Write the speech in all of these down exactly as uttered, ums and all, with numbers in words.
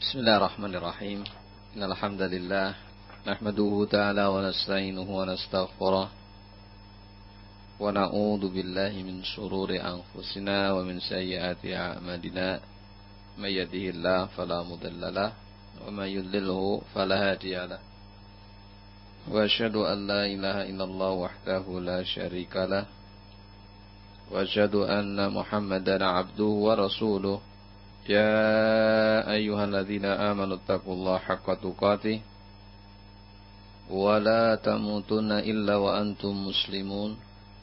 Bismillahirrahmanirrahim. Innal hamdalillah nahmaduhu ta'ala wa nasta'inuhu wa nastaghfiruh wa na'udzu billahi min shururi anfusina wa min sayyiati a'malina. May yahdihillahu fala mudilla lahu wa may yudlilhu fala hadiya lahu. Wa asyhadu an la ilaha illallah wahdahu la syarika lah. Wa asyhadu anna Muhammadan 'abduhu wa rasuluh. Ya ayyuhalladzina amanu taqullaha haqqa tuqatih wa la tamutunna illa wa antum muslimun.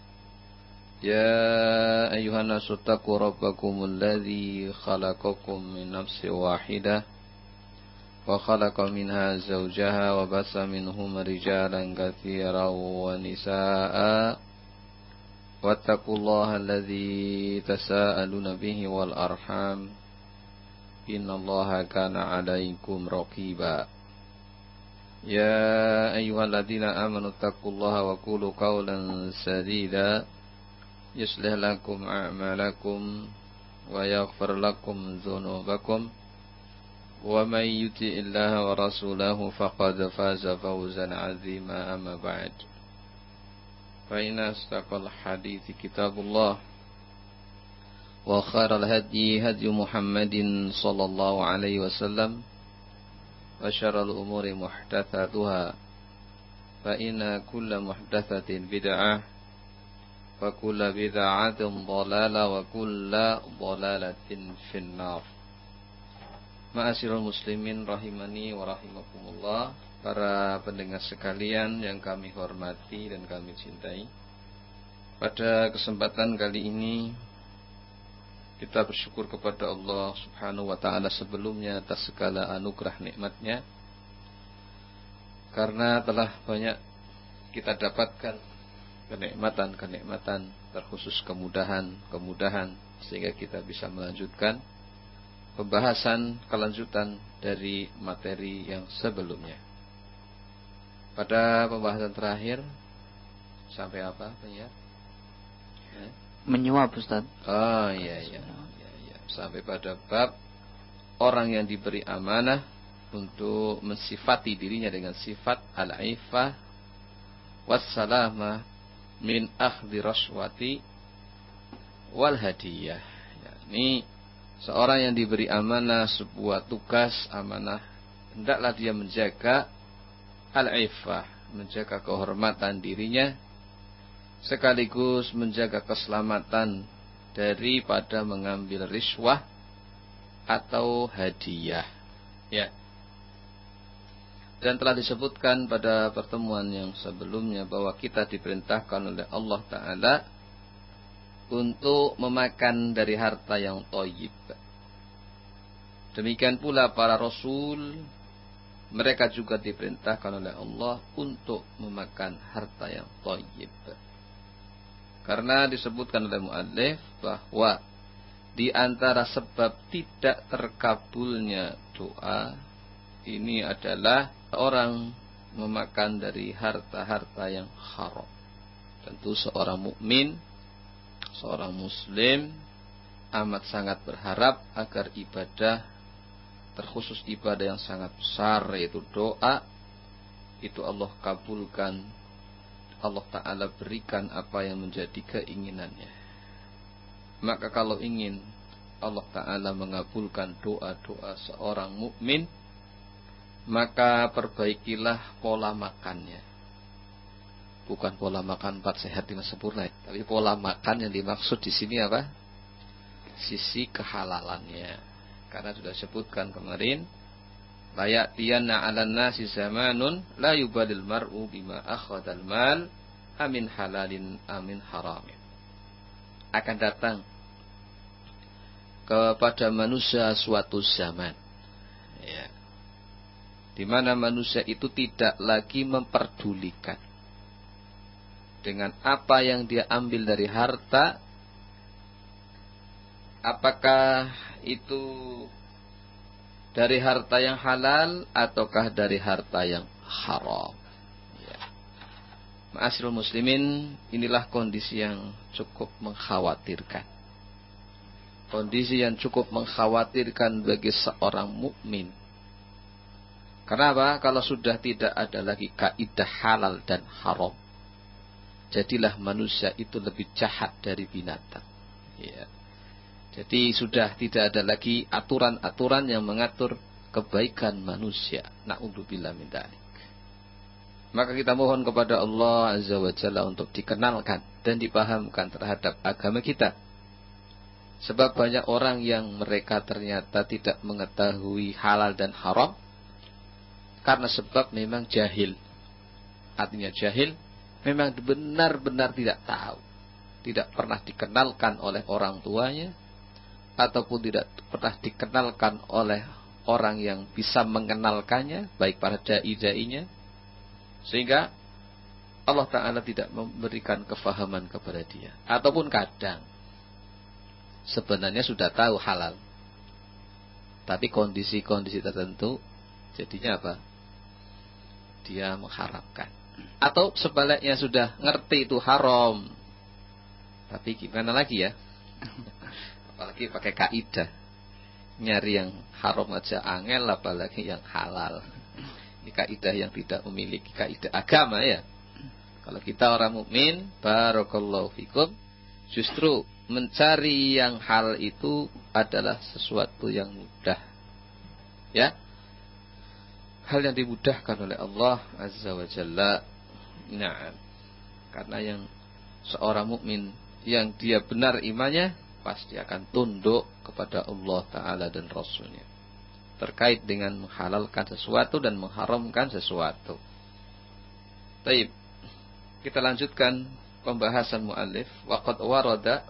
Ya ayyuhan nasu taqu rabbakumul ladzi khalaqakum min nafsin wahidah wa khalaqa minha zawjaha wa bassa minhuma rijalan katsiran wa nisaa'a wattaqullaha alladzi tasaaluna bihi wal arham innallaha kana 'alaikum raqiba. Ya ayyuhalladzina amanu taqullaha wa qulu qawlan sadida yuslih lakum a'malakum wa yaghfir lakum dzunubakum wa may yuti'illaha wa rasulahu faqad faza fawzan 'azima. Amma ba'd. Fa inna astaqal hadithi kitabullah wa khairal hadyi hadyu Muhammadin sallallahu alaihi wasallam wa syarrul umuri muhdatsatuha fa inna kulla muhdatsatin bid'ah wa kulla bid'atin dhalalah wa kulla dhalalatin finnar. Ma'asyiral muslimin rahimani wa rahimakumullah, para pendengar sekalian yang kami hormati dan kami cintai. Pada kesempatan kali ini kita bersyukur kepada Allah Subhanahu wa ta'ala sebelumnya atas segala anugerah nikmatnya, karena telah banyak kita dapatkan kenikmatan-kenikmatan, terkhusus kemudahan-kemudahan, sehingga kita bisa melanjutkan pembahasan kelanjutan dari materi yang sebelumnya. Pada pembahasan terakhir sampai apa, penyiar? Eh? Menyuap, Ustaz. Oh iya, iya iya iya sampai pada bab orang yang diberi amanah untuk mensifati dirinya dengan sifat al-ifah wassalamah min akhdhi rashwati wal hadiyah. Yakni seorang yang diberi amanah sebuah tugas amanah, hendaklah dia menjaga al-ifah, menjaga kehormatan dirinya, sekaligus menjaga keselamatan daripada mengambil riswah atau hadiah. Ya. Dan telah disebutkan pada pertemuan yang sebelumnya bahwa kita diperintahkan oleh Allah Ta'ala untuk memakan dari harta yang thayyib. Demikian pula para rasul, mereka juga diperintahkan oleh Allah untuk memakan harta yang thayyib. Karena disebutkan oleh muallif bahwa di antara sebab tidak terkabulnya doa ini adalah orang memakan dari harta-harta yang haram. Tentu seorang mukmin, seorang muslim amat sangat berharap agar ibadah, terkhusus ibadah yang sangat besar yaitu doa, itu Allah kabulkan, Allah Ta'ala berikan apa yang menjadi keinginannya. Maka kalau ingin Allah Ta'ala mengabulkan doa-doa seorang mukmin, maka perbaikilah pola makannya. Bukan pola makan empat sehat lima sempurna, tapi pola makan yang dimaksud di sini apa? Sisi kehalalannya. Karena sudah sebutkan kemarin, la ya'tiyanna 'alan nasi zamanun la yubalil mar'u bima akhadal mal amin halalin amin haramin. Akan datang kepada manusia suatu zaman, ya, di mana manusia itu tidak lagi memperdulikan dengan apa yang dia ambil dari harta, apakah itu dari harta yang halal ataukah dari harta yang haram. Ya. Ma'asyiral muslimin, inilah kondisi yang cukup mengkhawatirkan. Kondisi yang cukup mengkhawatirkan bagi seorang mukmin Kenapa? Kalau sudah tidak ada lagi kaidah halal dan haram, jadilah manusia itu lebih jahat dari binatang. Ya. Jadi sudah tidak ada lagi aturan-aturan yang mengatur kebaikan manusia. Na'udzubillah min dzalik. Maka kita mohon kepada Allah Azza wa Jalla untuk dikenalkan dan dipahamkan terhadap agama kita. Sebab banyak orang yang mereka ternyata tidak mengetahui halal dan haram karena sebab memang jahil. Artinya jahil memang benar-benar tidak tahu. Tidak pernah dikenalkan oleh orang tuanya, ataupun tidak pernah dikenalkan oleh orang yang bisa mengenalkannya, baik para dai-dainya. Sehingga Allah Ta'ala tidak memberikan kefahaman kepada dia. Ataupun kadang sebenarnya sudah tahu halal, tapi kondisi-kondisi tertentu jadinya apa? Dia mengharamkan. Atau sebaliknya sudah ngerti itu haram, tapi gimana lagi ya? Apalagi pakai kaidah. Nyari yang haram aja angel, apalagi yang halal. Ini kaidah yang tidak memiliki kaidah agama ya. Kalau kita orang mukmin, barakallahu fikum, justru mencari yang hal itu adalah sesuatu yang mudah. Ya. Hal yang dimudahkan oleh Allah Azza wa Jalla. Nah, karena yang seorang mukmin yang dia benar imannya pasti akan tunduk kepada Allah Ta'ala dan Rasulnya terkait dengan menghalalkan sesuatu dan mengharamkan sesuatu. Baik, kita lanjutkan pembahasan muallif. Waqad warada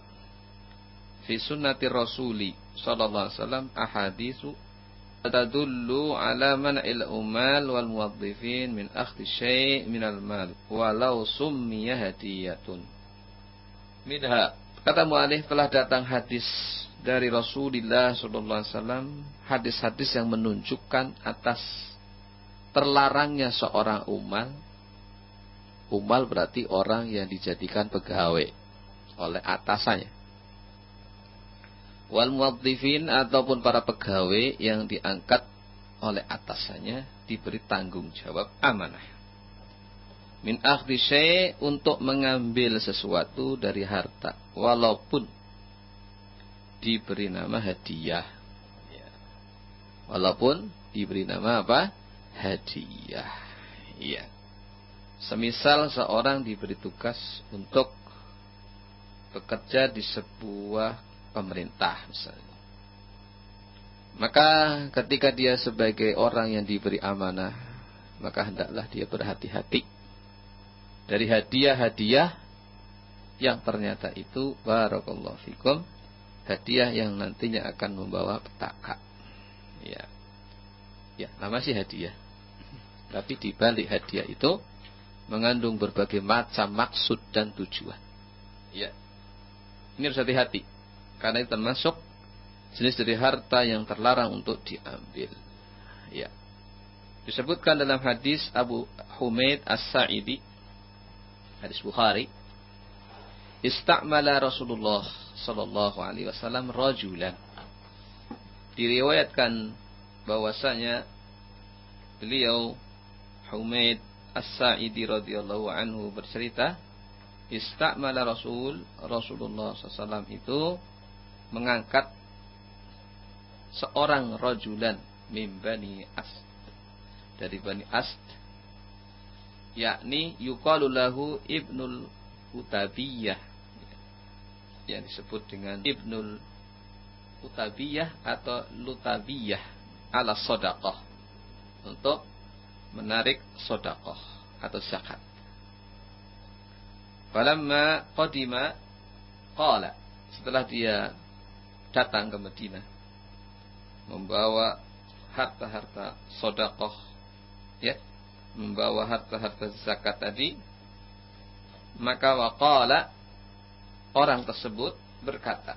fi sunnati Rasuli sallallahu alaihi wasallam ahaditsu tadullu ala man'il umal wal muwaddifin min akhdhi syai' minal mal walau summiya hadiyatun. Minha, kata mu'alif, telah datang hadis dari Rasulullah sallallahu alaihi wasallam, hadis-hadis yang menunjukkan atas terlarangnya seorang umal. Umal berarti orang yang dijadikan pegawai oleh atasannya. Wal muwaddifin, ataupun para pegawai yang diangkat oleh atasannya, diberi tanggung jawab amanah. Min akhdhi syai', untuk mengambil sesuatu dari harta, walaupun diberi nama hadiah. Ya. Walaupun diberi nama apa? Hadiah. Iya. Semisal seorang diberi tugas untuk bekerja di sebuah pemerintah misalnya. Maka ketika dia sebagai orang yang diberi amanah, maka hendaklah dia berhati-hati dari hadiah-hadiah yang ternyata itu, barakallahu fikum, hadiah yang nantinya akan membawa petaka. Ya. Ya, nama sih hadiah. Tapi di balik hadiah itu mengandung berbagai macam maksud dan tujuan. Ya. Ini harus hati-hati. Karena itu termasuk jenis dari harta yang terlarang untuk diambil. Ya. Disebutkan dalam hadis Abu Humaid As-Sa'idi, hadis Bukhari, istamala Rasulullah sallallahu alaihi wasallam rajulan. Diriwayatkan bahwasanya beliau Humaid As-Sa'idi radhiyallahu anhu bercerita, istamala Rasul Rasulullah sallallahu alaihi wasallam itu mengangkat seorang rajulan min Bani Asd, dari Bani Asd, yakni yuqalu lahu Ibnul Utabiyah, yang disebut dengan Ibnul Utabiyah atau Lutabiyah, ala sedekah, untuk menarik sedekah atau zakat. Falamma qadima qala, setelah dia datang ke Madinah membawa harta-harta sedekah, ya, membawa harta-harta zakat tadi, maka waqala, orang tersebut berkata,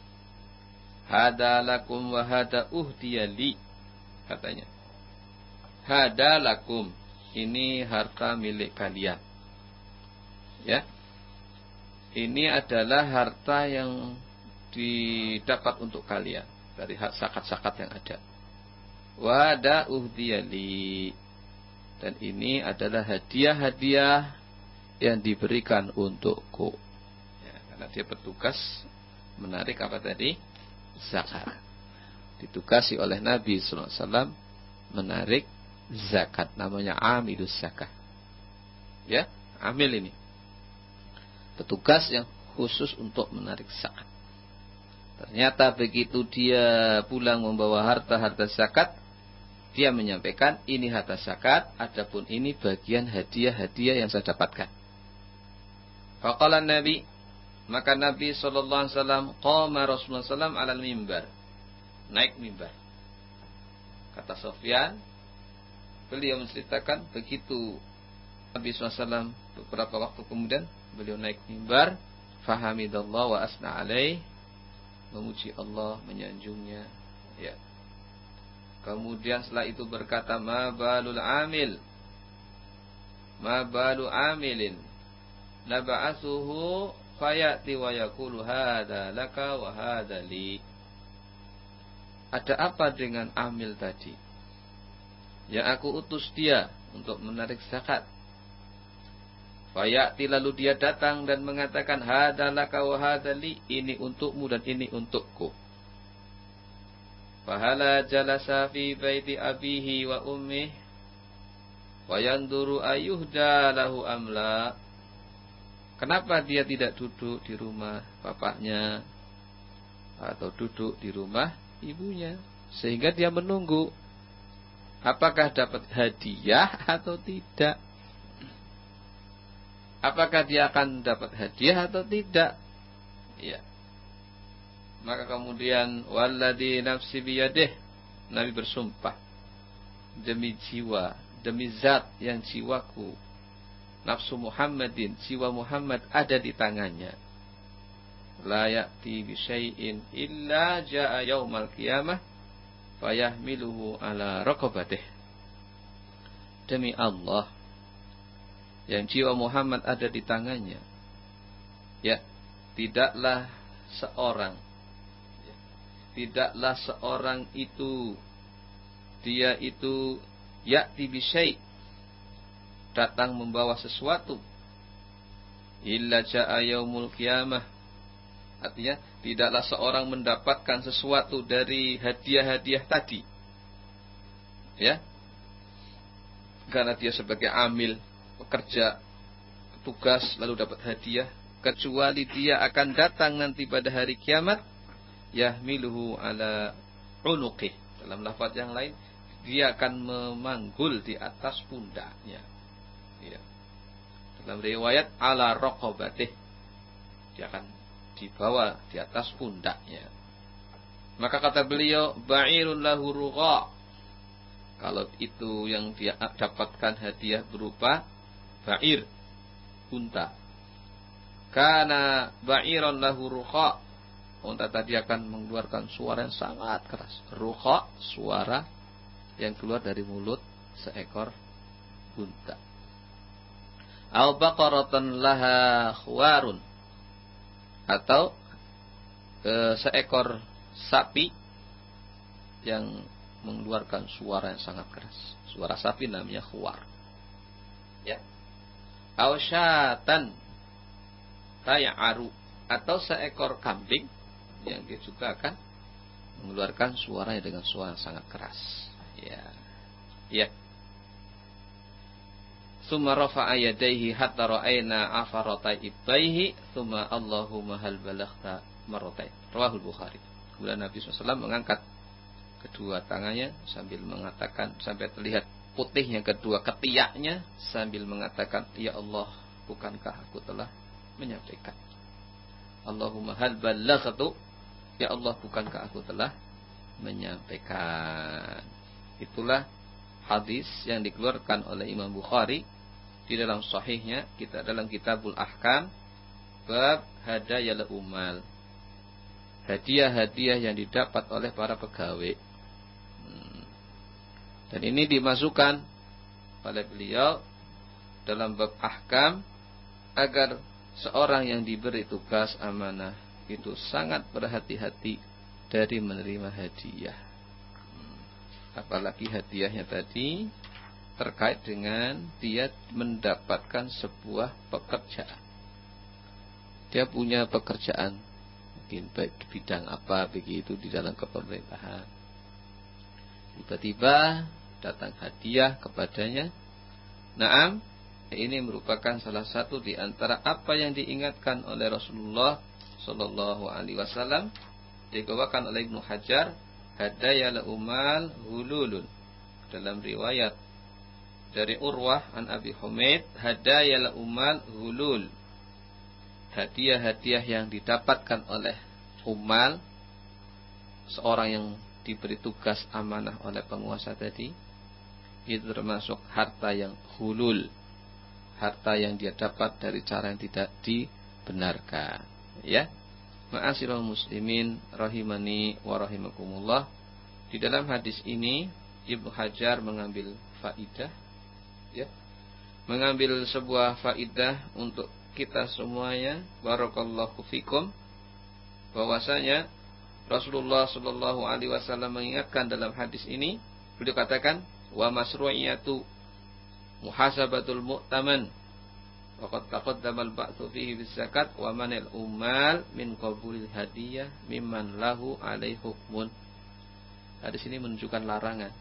hada lakum wa hada uhdiyali, katanya, hada lakum, ini harta milik kalian, ya, ini adalah harta yang didapat untuk kalian dari zakat-zakat yang ada. wa hada uhdiyali. Dan ini adalah hadiah-hadiah yang diberikan untukku. Ya, karena dia bertugas menarik apa tadi? Zakat. Ditugasi oleh Nabi sallallahu alaihi wasallam menarik zakat. Namanya amilus zakat. Ya, amil ini. Petugas yang khusus untuk menarik zakat. Ternyata begitu dia pulang membawa harta-harta zakat, dia menyampaikan ini harta zakat, adapun ini bagian hadiah-hadiah yang saya dapatkan. Faqala Nabi, maka Nabi sallallahu alaihi wasallam qama Rasulullah sallallahu alaihi wasallam alal mimbar. Naik mimbar. Kata Sufyan, beliau menceritakan begitu Nabi sallallahu alaihi wasallam beberapa waktu kemudian beliau naik mimbar, fahamidallah wa asna alaih, memuji Allah, menyanjungnya. Ya. Kemudian setelah itu berkata, ma balul amil, ma balu amilin, naba'asuhu fayati wa yakulu hada laka wa hada li. Ada apa dengan amil tadi? Yang aku utus dia untuk menarik zakat. Fayati, lalu dia datang dan mengatakan, hada laka wa hada li, ini untukmu dan ini untukku. Fahala jalasa fi baiti abihi wa ummih wa yanduru ayyuhda lahu amla. Kenapa dia tidak duduk di rumah bapaknya atau duduk di rumah ibunya, sehingga dia menunggu apakah dapat hadiah atau tidak. Apakah dia akan dapat hadiah atau tidak? Ya. Maka kemudian walladzi nafsi biyadih, Nabi bersumpah demi jiwa, demi zat yang jiwaku, nafsu Muhammadin, jiwa Muhammad ada di tangannya. La ya'ti bi syai'in illa jaa'a yaumal qiyamah fayahmiluhu ala raqabatih. Demi Allah yang jiwa Muhammad ada di tangannya, ya, tidaklah seorang ya, tidaklah seorang itu dia itu ya'ti bi syai', datang membawa sesuatu, illa jaa'a yaumul qiyamah, artinya tidaklah seorang mendapatkan sesuatu dari hadiah-hadiah tadi, ya, karena dia sebagai amil, pekerja, petugas, lalu dapat hadiah, kecuali dia akan datang nanti pada hari kiamat, yahmiluhu ala unuqih, dalam lafaz yang lain dia akan memanggul di atas pundaknya, ya. Dalam riwayat ala raqabatih, dia akan dibawa di atas pundaknya. Maka kata beliau, ba'irun lahu rugha, kalau itu yang dia dapatkan hadiah berupa ba'ir, unta. Kana ba'iran lahu rugha, unta tadi akan mengeluarkan suara yang sangat keras. Rugha, suara yang keluar dari mulut seekor unta. Au baqaratan laha khwarun, atau e, seekor sapi yang mengeluarkan suara yang sangat keras. Suara sapi namanya khwar. Ya. Au syatan tay'aru, atau seekor kambing yang dia juga akan mengeluarkan suaranya dengan suara yang sangat keras. Ya. Ya. Summa rafa'a yadayhi hatta ra'ayna afarata ibtaihi thumma Allahumma hal balaghta marratain. Rawahul Bukhari. Kemudian Nabi shallallahu alaihi wasallam mengangkat kedua tangannya sambil mengatakan, sampai terlihat putihnya kedua ketiaknya, sambil mengatakan, ya Allah, bukankah aku telah menyampaikan? Allahumma hal balaghtu, ya Allah, bukankah aku telah menyampaikan? Itulah hadis yang dikeluarkan oleh Imam Bukhari di dalam sahihnya, kita dalam Kitabul Ahkam, bab hadayal umal, hadiah-hadiah yang didapat oleh para pegawai. Hmm. Dan ini dimasukkan oleh beliau dalam bab ahkam agar seorang yang diberi tugas amanah itu sangat berhati-hati dari menerima hadiah. Hmm. Apalagi hadiahnya tadi terkait dengan dia mendapatkan sebuah pekerjaan. Dia punya pekerjaan, mungkin baik di bidang apa begitu di dalam kepemerintahan. Tiba-tiba datang hadiah kepadanya. Naam, ini merupakan salah satu di antara apa yang diingatkan oleh Rasulullah Sallallahu Alaihi Wasallam, dibawakan oleh Ibnu Hajar, hadayal umal hululun. Dalam riwayat dari Urwah an Abi Humaid, hadayal umal hulul. Hadiah-hadiah yang didapatkan oleh umal, seorang yang diberi tugas amanah oleh penguasa tadi, itu termasuk harta yang hulul, harta yang dia dapat dari cara yang tidak dibenarkan. Ya, ma'asyiral muslimin rahimani wa rahimakumullah. Di dalam hadis ini Ibnu Hajar mengambil faidah, ya, mengambil sebuah faidah untuk kita semuanya. Barakallahu fikum, bahwasanya Rasulullah Shallallahu Alaihi Wasallam mengingatkan dalam hadis ini, beliau katakan, wa masru'iyatu muhasabatul mu'taman wa qad taqaddama al-ba'tsu fihi bis zakat wa manil umal min qabulil hadiyah mimman lahu alaihi hukmun. Hadis ini menunjukkan larangan.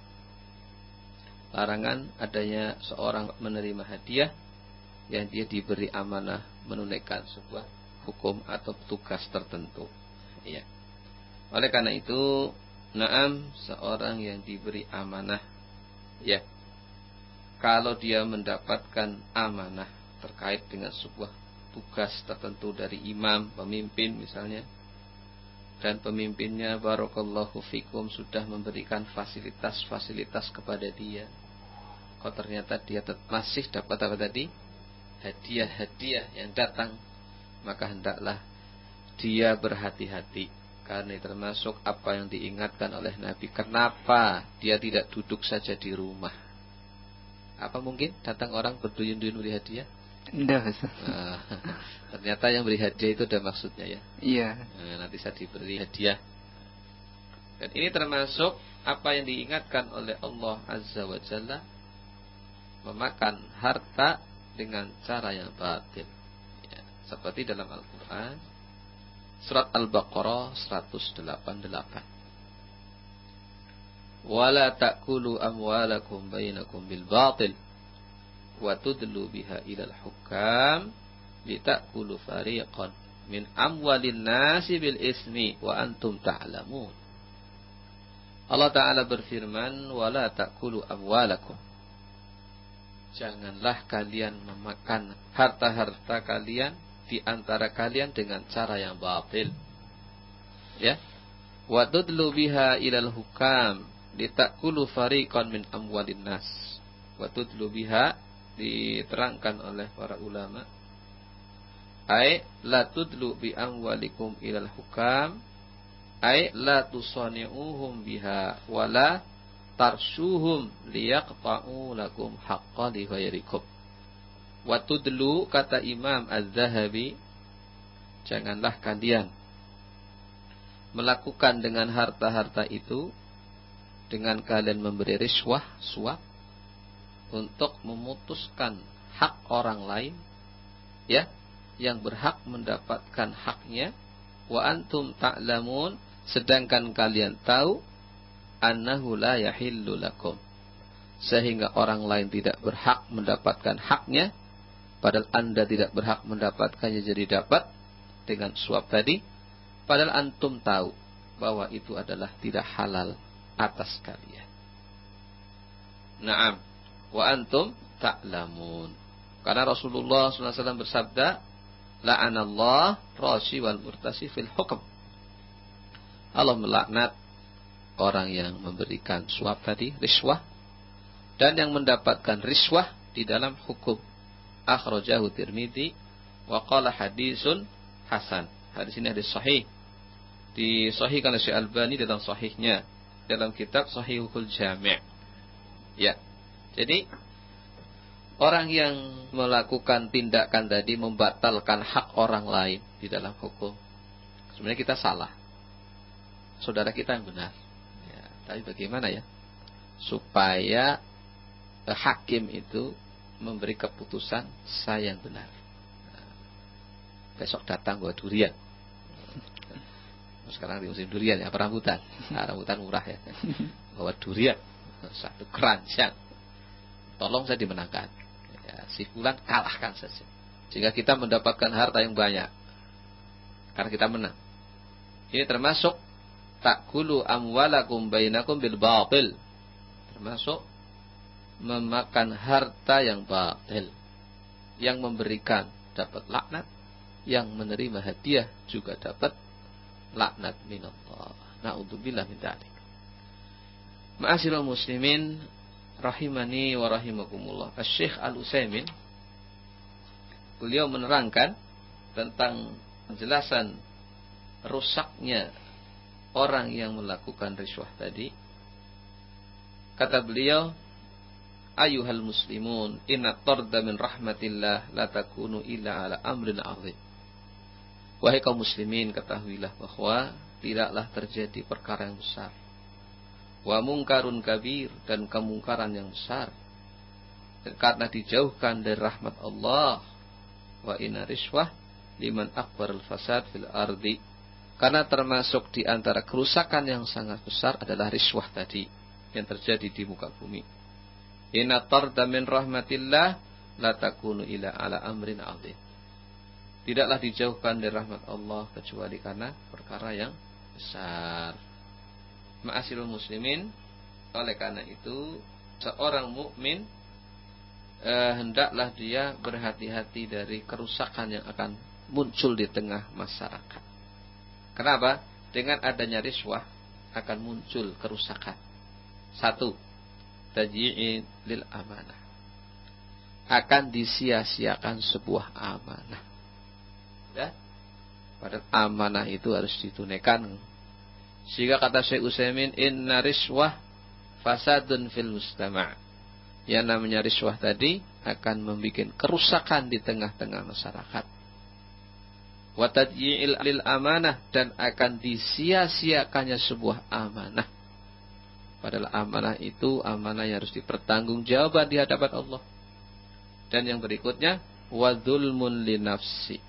Larangan adanya seorang menerima hadiah yang dia diberi amanah menunaikan sebuah hukum atau tugas tertentu. Ya. Oleh karena itu, naam, seorang yang diberi amanah, ya, kalau dia mendapatkan amanah terkait dengan sebuah tugas tertentu dari imam, pemimpin misalnya, dan pemimpinnya barakallahu fikum sudah memberikan fasilitas-fasilitas kepada dia, kok ternyata dia masih dapat apa tadi? Hadiah-hadiah yang datang, maka hendaklah dia berhati-hati. Karena termasuk apa yang diingatkan oleh Nabi. Kenapa dia tidak duduk saja di rumah? Apa mungkin datang orang berduyun-duyun beri hadiah? Tidak. Nah, ternyata yang beri hadiah itu ada maksudnya, ya. Iya. Nah, nanti saya diberi hadiah. Dan ini termasuk apa yang diingatkan oleh Allah Azza wa Jalla, memakan harta dengan cara yang batil, ya, seperti dalam Al-Quran surat Al-Baqarah seratus delapan puluh delapan. Wala ta'kulu amwalakum bainakum bil batil wa tudlu biha ilal hukam litakulu fariqan min amwalin nasi bil ismi wa antum ta'lamun. Allah Ta'ala berfirman, wala ta'kulu amwalakum, janganlah kalian memakan harta-harta kalian di antara kalian dengan cara yang batil. Ya. Wa tudlu biha ilal hukam litakulu fariqan min amwalin nas. Wa tudlu biha diterangkan oleh para ulama, ai la tudlu bi amwalikum ilal hukam, ai la tusani'uhum biha wala tarsuhum liyaqta'u lakum haqqa li ghairikum. Watudlu, kata Imam Az-Zahabi, janganlah kalian melakukan dengan harta-harta itu dengan kalian memberi riswah, suap, untuk memutuskan hak orang lain, ya, yang berhak mendapatkan haknya. Wa antum ta'lamun, sedangkan kalian tahu, annahu la yahillu lakum, sehingga orang lain tidak berhak mendapatkan haknya, padahal anda tidak berhak mendapatkannya jadi dapat dengan suap tadi, padahal antum tahu bahwa itu adalah tidak halal atas kalian. Naam, wa antum ta'lamun. Karena Rasulullah shallallahu alaihi wasallam bersabda, la'anallah rashi wal murtasi fil hukm. Allah melaknat orang yang memberikan suap tadi, riswah, dan yang mendapatkan riswah di dalam hukum. Akhrajahu Tirmidzi wa qala hadisun hasan. Hadis ini hadis sahih. Disahihkan oleh Syekh Albani dalam sahihnya, dalam kitab Sahihul Jami'. Ya. Jadi orang yang melakukan tindakan tadi membatalkan hak orang lain di dalam hukum, sebenarnya kita salah. Saudara kita yang benar. Ya, tapi bagaimana ya? supaya eh, hakim itu memberi keputusan saya yang benar. Nah, besok datang gua durian. Sekarang di musim durian ya, apa rambutan? Nah, rambutan murah ya. Bawa durian satu keranjang. Tolong saya dimenangkan. Ya, si fulan kalahkan saja. Sehingga kita mendapatkan harta yang banyak. Karena kita menang. Ini termasuk takulu amwalakum bainakum bil batil. Termasuk memakan harta yang batil. Yang memberikan dapat laknat, yang menerima hadiah juga dapat laknat minallah. Na'udzubillah min dzalik. Ma'asyiral muslimin rahimani wa rahimakumullah. Asy-Syaikh Al-Utsaimin beliau menerangkan tentang penjelasan rusaknya orang yang melakukan riswah tadi. Kata beliau, ayuhal muslimun, inna tarda min rahmatillah la takunu illa ala amrin azim. Wahai kaum muslimin, ketahuilah bahwa tidaklah terjadi perkara yang besar. Wa mungkarun kabir, dan kemungkaran yang besar. Dan karena dijauhkan dari rahmat Allah. Wa inna riswah liman akbar al-fasad fil ardi. Karena termasuk di antara kerusakan yang sangat besar adalah riswah tadi yang terjadi di muka bumi. Inna tarda min rahmatillah la takunu ila ala amrin azim. Tidaklah dijauhkan dari rahmat Allah kecuali karena perkara yang besar. Ma'asyiral muslimin, oleh karena itu seorang mukmin eh, hendaklah dia berhati-hati dari kerusakan yang akan muncul di tengah masyarakat. Kenapa? Dengan adanya riswah akan muncul kerusakan. Satu, tajyi'in lil amanah. Akan disia-siakan sebuah amanah. Ya? Padahal amanah itu harus ditunaikan. Sehingga kata Syekh Utsaimin, inna riswah fasadun fil mustama'. Yang namanya riswah tadi akan membuat kerusakan di tengah-tengah masyarakat. Wa tadyi'il lil amanah, dan akan disia-siakannya sebuah amanah. Padahal amanah itu amanah yang harus dipertanggungjawabkan di hadapan Allah. Dan yang berikutnya, wa dzulmun li nafsi.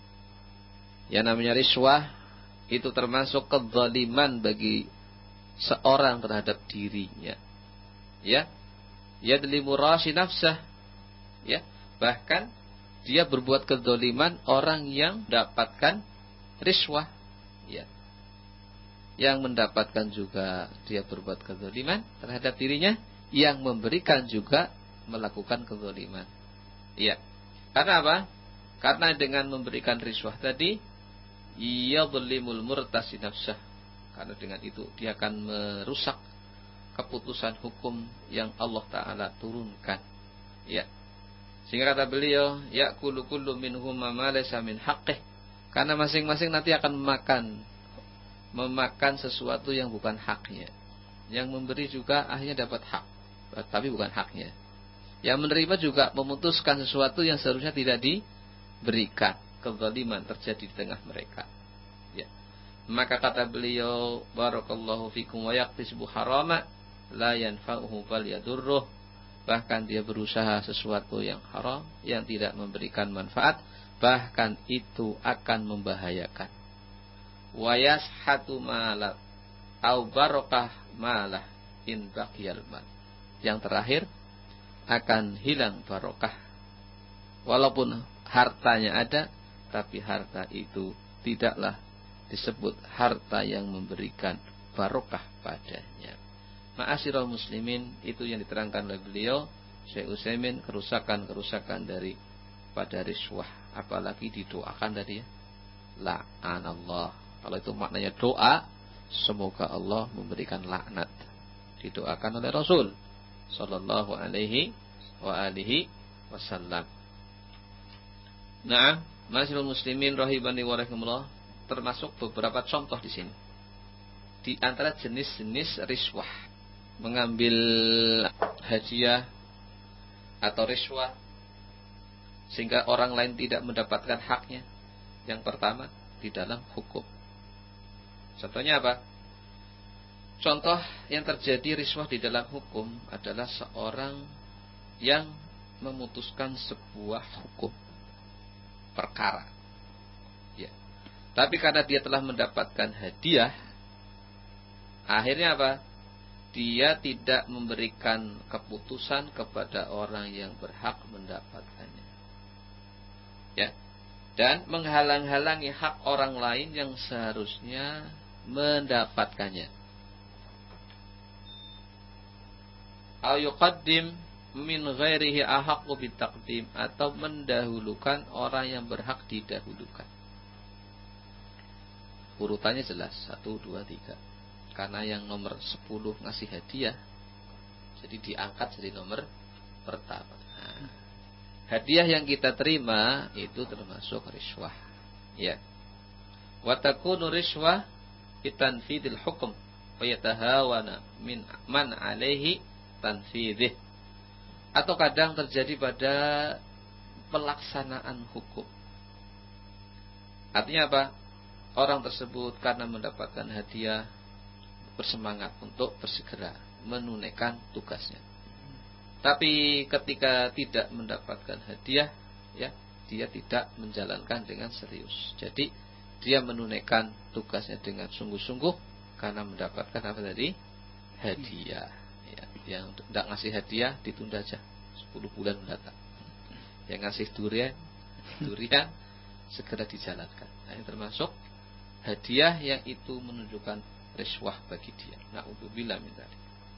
Yang namanya riswah itu termasuk kezaliman bagi seorang terhadap dirinya. Ya, yadlimu rashi nafsah. Ya, bahkan dia berbuat kezaliman orang yang mendapatkan riswah. Ya. Yang mendapatkan juga dia berbuat kezaliman terhadap dirinya, yang memberikan juga melakukan kezaliman. Ya. Karena apa? Karena dengan memberikan riswah tadi, yadlimul murtasi nafsah. Karena dengan itu dia akan merusak keputusan hukum yang Allah Ta'ala turunkan. Ya. Sehingga kata beliau, ya'kulu kullu minhum ma laysa min haqqih. Karena masing-masing nanti akan memakan memakan sesuatu yang bukan haknya. Yang memberi juga akhirnya dapat hak, tapi bukan haknya. Yang menerima juga memutuskan sesuatu yang seharusnya tidak diberikan. Kezaliman terjadi di tengah mereka. Ya. Maka kata beliau, barakallahu fikum wa yaqtisbu harama la yanfa'uhu bal yadurruh. Bahkan dia berusaha sesuatu yang haram, yang tidak memberikan manfaat, bahkan itu akan membahayakan. Wa yashatu malat au barakah malah in baqiyal mal. Yang terakhir, akan hilang barokah. Walaupun hartanya ada, tapi harta itu tidaklah disebut harta yang memberikan barokah padanya. Ma'asyiral muslimin, itu yang diterangkan oleh beliau Syekh Utsaimin, kerusakan-kerusakan dari pada riswah. Apalagi didoakan tadi ya, la'anallah. Kalau itu maknanya doa, semoga Allah memberikan laknat. Didoakan oleh Rasul sallallahu alaihi wa alihi wasallam. Nah, ma'asyiral muslimin rahimani wa rahimakumullah, termasuk beberapa contoh di sini. Di antara jenis-jenis riswah, mengambil hadiah atau riswah sehingga orang lain tidak mendapatkan haknya. Yang pertama, di dalam hukum. Contohnya apa? Contoh yang terjadi riswah di dalam hukum adalah seorang yang memutuskan sebuah hukum perkara, ya. Tapi karena dia telah mendapatkan hadiah, akhirnya apa? Dia tidak memberikan keputusan kepada orang yang berhak mendapatkannya, ya. Dan menghalang-halangi hak orang lain yang seharusnya mendapatkannya. Au yuqaddim min ghairihi ahaqqu bitaqdim, atau mendahulukan orang yang berhak didahulukan. Urutannya jelas satu, dua, tiga. Karena yang nomor sepuluh ngasih hadiah, jadi diangkat jadi nomor pertama. Nah, hadiah yang kita terima itu termasuk riswah, ya. Wa takunu riswah bitanfidil hukm wa yatahawana min man alaihi tanfidih. Atau kadang terjadi pada pelaksanaan hukum. Artinya apa? Orang tersebut karena mendapatkan hadiah bersemangat untuk bersegera menunaikan tugasnya. Tapi ketika tidak mendapatkan hadiah, ya, dia tidak menjalankan dengan serius. Jadi dia menunaikan tugasnya dengan sungguh-sungguh karena mendapatkan apa tadi? Hadiah. Ya, yang tidak ngasih hadiah ditunda aja sepuluh bulan mendatang. Yang ngasih durian, durian segera dijalankan. Nah, ini termasuk hadiah yang itu menunjukkan riswah bagi dia. Na'udzubillah min dzalik.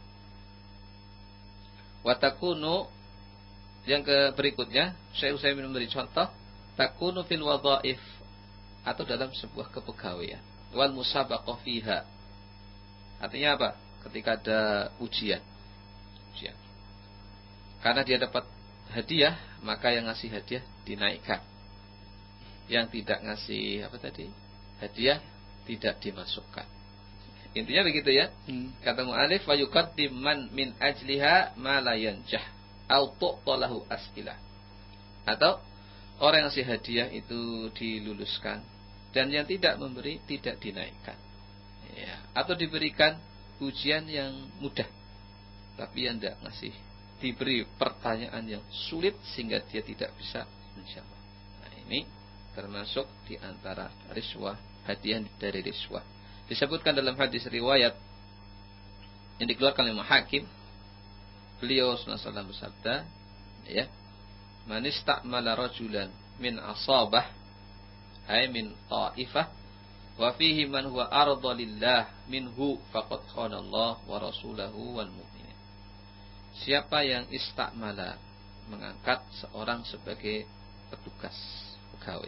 Wa takunu, yang ke berikutnya, Syekh Utsaimin memberi contoh, takunu fil wadhaif, atau dalam sebuah kepegawaian, wal musabaqah fiha. Artinya apa? Ketika ada ujian. Ujian. Karena dia dapat hadiah, maka yang ngasih hadiah dinaikkan. Yang tidak ngasih apa tadi? Hadiah tidak dimasukkan. Intinya begitu ya. Hmm. Kata mu'alif, wa yuqaddim man min ajliha ma la yanjah au tu'talahu as'ilah. Atau orang yang ngasih hadiah itu diluluskan dan yang tidak memberi tidak dinaikkan. Ya, atau diberikan ujian yang mudah, tapi yang tidak ngasih, diberi pertanyaan yang sulit sehingga dia tidak bisa menjawab. Nah, ini termasuk di antara riswah, hadiah dari riswah. Disebutkan dalam hadis riwayat yang dikeluarkan oleh Hakim, beliau sallallahu alaihi wasallam bersabda, ya, man istamala rajulan min asabah, ay min ta'ifah, wa fihi man huwa arda lillah minhu faqad khana Allah wa rasulahu wal mu'minin. Siapa yang istakmala, mengangkat seorang sebagai petugas, pegawai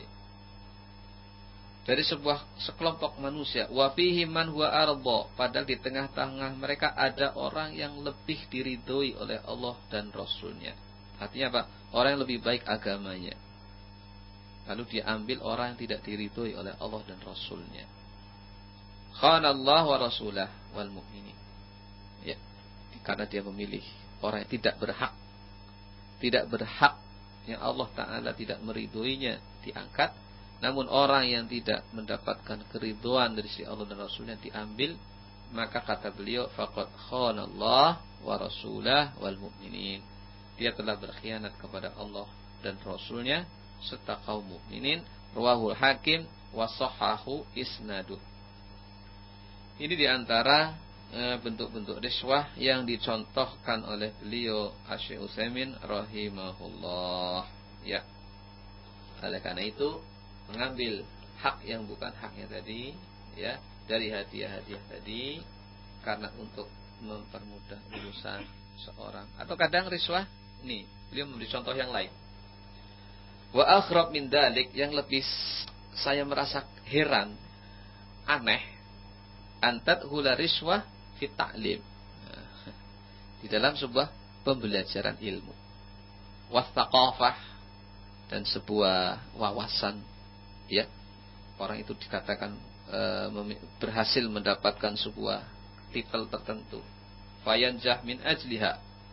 dari sebuah sekelompok manusia, wa fihi man huwa arda, padahal di tengah-tengah mereka ada orang yang lebih diridhoi oleh Allah dan Rasulnya. Artinya apa? Orang yang lebih baik agamanya, lalu diambil orang yang tidak diridhoi oleh Allah dan Rasulnya. Khana Allah wa rasulah wal mu'minin. Ya, karena dia memilih orang yang tidak berhak, tidak berhak, yang Allah Ta'ala tidak meridhoinya, diangkat. Namun orang yang tidak mendapatkan keridhaan dari si Allah dan Rasulnya diambil. Maka kata beliau, faqad khana Allah wa rasulah wal mu'minin. Dia telah berkhianat kepada Allah dan Rasulnya serta kaum mukminin. Rawahul Hakim wa sahhahu isnaduh. Ini diantara e, bentuk-bentuk riswah yang dicontohkan oleh beliau Syekh Utsaimin rahimahullah. Ya. Oleh karena itu, mengambil hak yang bukan haknya tadi, ya, dari hadiah-hadiah tadi karena untuk mempermudah urusan seorang. Atau kadang riswah, ini beliau memberi contoh yang lain. Wa akhrab min dalik, yang lebih saya merasa heran, aneh, antat hula riswah fit ta'lim, di dalam sebuah pembelajaran ilmu, wastaqafah, dan sebuah wawasan, ya, orang itu dikatakan e, berhasil mendapatkan sebuah titel tertentu, fayanjah min ajliha,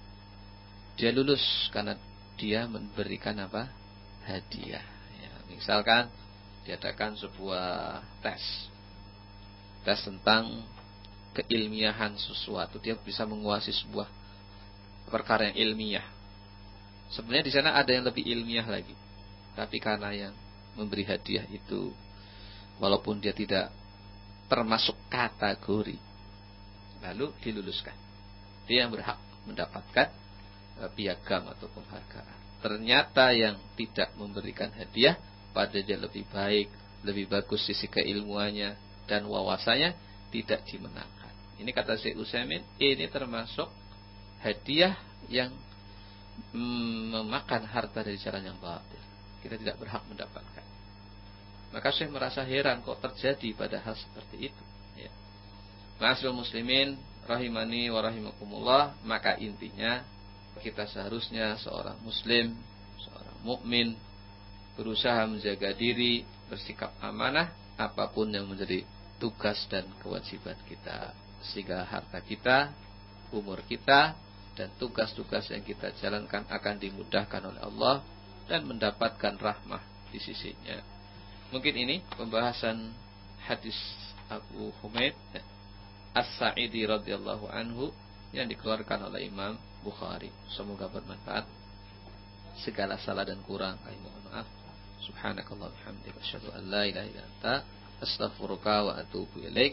dia lulus karena dia memberikan apa? Hadiah. Ya, misalkan diadakan sebuah tes, tes tentang keilmiahan sesuatu, dia bisa menguasai sebuah perkara yang ilmiah. Sebenarnya di sana ada yang lebih ilmiah lagi, tapi karena yang memberi hadiah itu, walaupun dia tidak termasuk kategori, lalu diluluskan, dia yang berhak mendapatkan piagam atau penghargaan. Ternyata yang tidak memberikan hadiah, pada dia lebih baik, lebih bagus sisi keilmuannya dan wawasannya, tidak dimenangkan. Ini kata Syekh Utsaimin, ini termasuk hadiah yang mm, memakan harta dari jalan yang batil. Kita tidak berhak mendapatkan. Maka Syekh merasa heran kok terjadi pada hal seperti itu. Ya. Ma'asyiral muslimin rahimani wa rahimakumullah, maka intinya kita seharusnya seorang muslim, seorang mukmin berusaha menjaga diri, bersikap amanah apapun yang menjadi tugas dan kewajiban kita, sehingga harta kita, umur kita, dan tugas-tugas yang kita jalankan akan dimudahkan oleh Allah dan mendapatkan rahmah di sisinya. Mungkin ini pembahasan hadis Abu Humaid As-Sa'idi radhiyallahu anhu yang dikeluarkan oleh Imam Bukhari. Semoga bermanfaat. Segala salah dan kurang kami mohon maaf. Subhanakallah bihamdika asyhadu an la ilaha illa anta astaghfiruka wa atubu ilaik.